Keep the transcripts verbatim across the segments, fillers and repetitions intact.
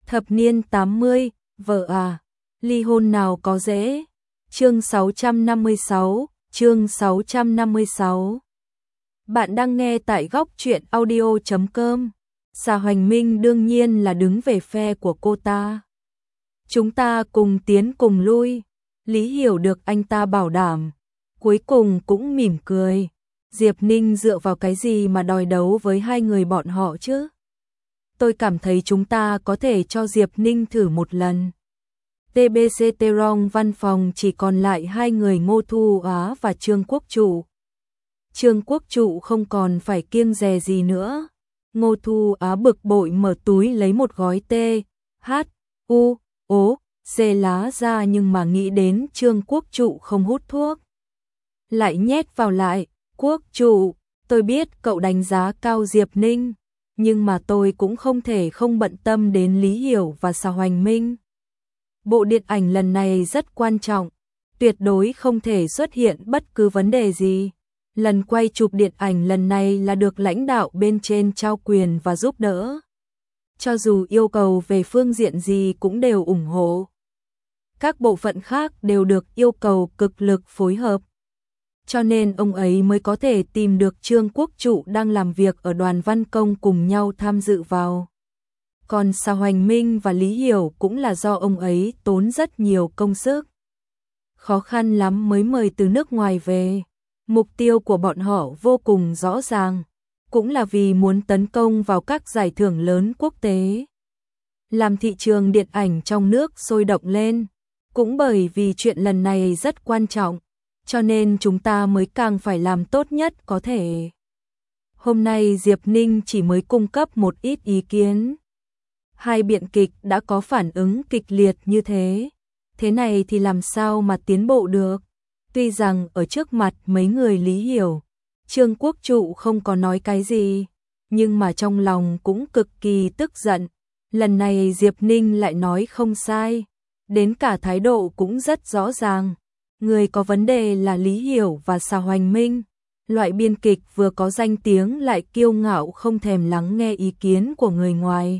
Thập niên tám mươi, vợ à, ly hôn nào có dễ. Chương sáu trăm năm mươi sáu, chương sáu trăm năm mươi sáu. Bạn đang nghe tại góc truyện audio chấm com. Sa Hoành Minh đương nhiên là đứng về phe của cô ta. Chúng ta cùng tiến cùng lui. Lý hiểu được anh ta bảo đảm. Cuối cùng cũng mỉm cười. Diệp Ninh dựa vào cái gì mà đòi đấu với hai người bọn họ chứ? Tôi cảm thấy chúng ta có thể cho Diệp Ninh thử một lần. tê bê xê Terong văn phòng chỉ còn lại hai người Ngô Thu Á và Trương Quốc Trụ. Trương Quốc Trụ không còn phải kiêng dè gì nữa. Ngô Thu Á bực bội mở túi lấy một gói T, H, U, O, C lá ra nhưng mà nghĩ đến Trương Quốc Trụ không hút thuốc. Lại nhét vào lại, Quốc Trụ, tôi biết cậu đánh giá cao Diệp Ninh, nhưng mà tôi cũng không thể không bận tâm đến Lý Hiểu và Sa Hoành Minh. Bộ điện ảnh lần này rất quan trọng, tuyệt đối không thể xuất hiện bất cứ vấn đề gì. Lần quay chụp điện ảnh lần này là được lãnh đạo bên trên trao quyền và giúp đỡ. Cho dù yêu cầu về phương diện gì cũng đều ủng hộ. Các bộ phận khác đều được yêu cầu cực lực phối hợp. Cho nên ông ấy mới có thể tìm được Trương Quốc Trụ đang làm việc ở đoàn văn công cùng nhau tham dự vào. Còn Sa Hoành Minh và Lý Hiểu cũng là do ông ấy tốn rất nhiều công sức. Khó khăn lắm mới mời từ nước ngoài về. Mục tiêu của bọn họ vô cùng rõ ràng, cũng là vì muốn tấn công vào các giải thưởng lớn quốc tế. Làm thị trường điện ảnh trong nước sôi động lên, cũng bởi vì chuyện lần này rất quan trọng, cho nên chúng ta mới càng phải làm tốt nhất có thể. Hôm nay Diệp Ninh chỉ mới cung cấp một ít ý kiến. Hai biện kịch đã có phản ứng kịch liệt như thế. Thế này thì làm sao mà tiến bộ được? Tuy rằng ở trước mặt mấy người Lý Hiểu, Trương Quốc Trụ không có nói cái gì, nhưng mà trong lòng cũng cực kỳ tức giận. Lần này Diệp Ninh lại nói không sai, đến cả thái độ cũng rất rõ ràng. Người có vấn đề là Lý Hiểu và Sa Hoành Minh. Loại biên kịch vừa có danh tiếng lại kiêu ngạo không thèm lắng nghe ý kiến của người ngoài.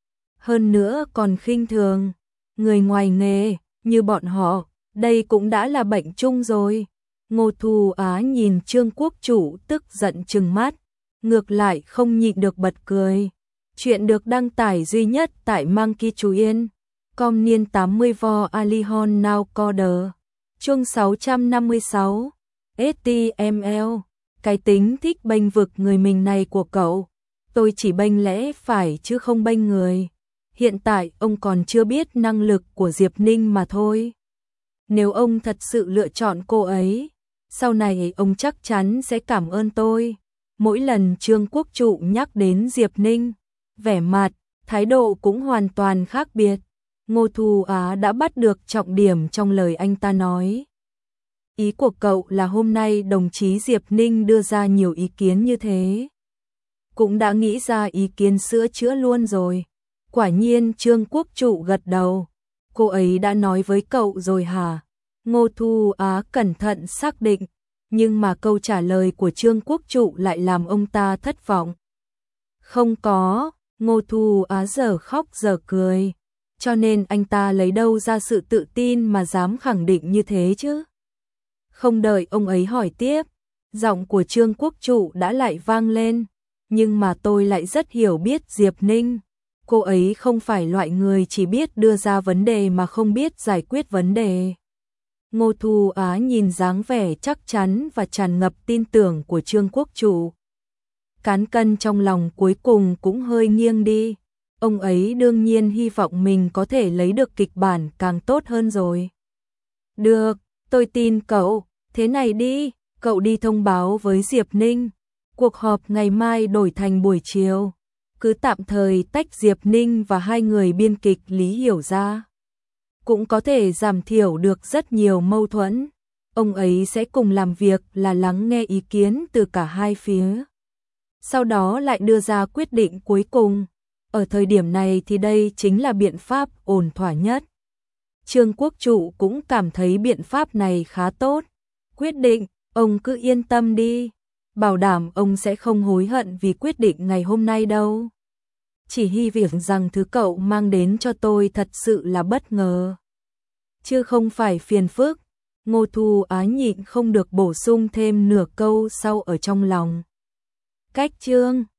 Hơn nữa còn khinh thường người ngoài nghề như bọn họ, đây cũng đã là bệnh chung rồi. Ngô Thu Á nhìn Trương Quốc Trụ tức giận trừng mắt, ngược lại không nhịn được bật cười. Chuyện được đăng tải duy nhất tại Monkey Chú Yên. Com niên tám mươi vo Alihon Now Coder. Chương sáu trăm năm mươi sáu. ét tê em lờ. Cái tính thích bênh vực người mình này của cậu. Tôi chỉ bênh lẽ phải chứ không bênh người. Hiện tại ông còn chưa biết năng lực của Diệp Ninh mà thôi. Nếu ông thật sự lựa chọn cô ấy, sau này ông chắc chắn sẽ cảm ơn tôi. Mỗi lần Trương Quốc Trụ nhắc đến Diệp Ninh, vẻ mặt, thái độ cũng hoàn toàn khác biệt. Ngô Thu Á đã bắt được trọng điểm trong lời anh ta nói. Ý của cậu là hôm nay đồng chí Diệp Ninh đưa ra nhiều ý kiến như thế. Cũng đã nghĩ ra ý kiến sửa chữa luôn rồi. Quả nhiên Trương Quốc Trụ gật đầu. Cô ấy đã nói với cậu rồi hả? Ngô Thu Á cẩn thận xác định, nhưng mà câu trả lời của Trương Quốc Trụ lại làm ông ta thất vọng. Không có, Ngô Thu Á giờ khóc giờ cười, cho nên anh ta lấy đâu ra sự tự tin mà dám khẳng định như thế chứ? Không đợi ông ấy hỏi tiếp, giọng của Trương Quốc Trụ đã lại vang lên, nhưng mà tôi lại rất hiểu biết Diệp Ninh. Cô ấy không phải loại người chỉ biết đưa ra vấn đề mà không biết giải quyết vấn đề. Ngô Thu Á nhìn dáng vẻ chắc chắn và tràn ngập tin tưởng của Trương Quốc Trụ. Cán cân trong lòng cuối cùng cũng hơi nghiêng đi. Ông ấy đương nhiên hy vọng mình có thể lấy được kịch bản càng tốt hơn rồi. Được, tôi tin cậu. Thế này đi, cậu đi thông báo với Diệp Ninh. Cuộc họp ngày mai đổi thành buổi chiều. Cứ tạm thời tách Diệp Ninh và hai người biên kịch Lý Hiểu ra. Cũng có thể giảm thiểu được rất nhiều mâu thuẫn. Ông ấy sẽ cùng làm việc là lắng nghe ý kiến từ cả hai phía. Sau đó lại đưa ra quyết định cuối cùng. Ở thời điểm này thì đây chính là biện pháp ổn thỏa nhất. Trương Quốc Trụ cũng cảm thấy biện pháp này khá tốt. Quyết định, ông cứ yên tâm đi. Bảo đảm ông sẽ không hối hận vì quyết định ngày hôm nay đâu. chỉ hy vọng rằng thứ cậu mang đến cho tôi thật sự là bất ngờ, chứ không phải phiền phức. Ngô Thu Á nhịn không được bổ sung thêm nửa câu sau ở trong lòng. Cách chương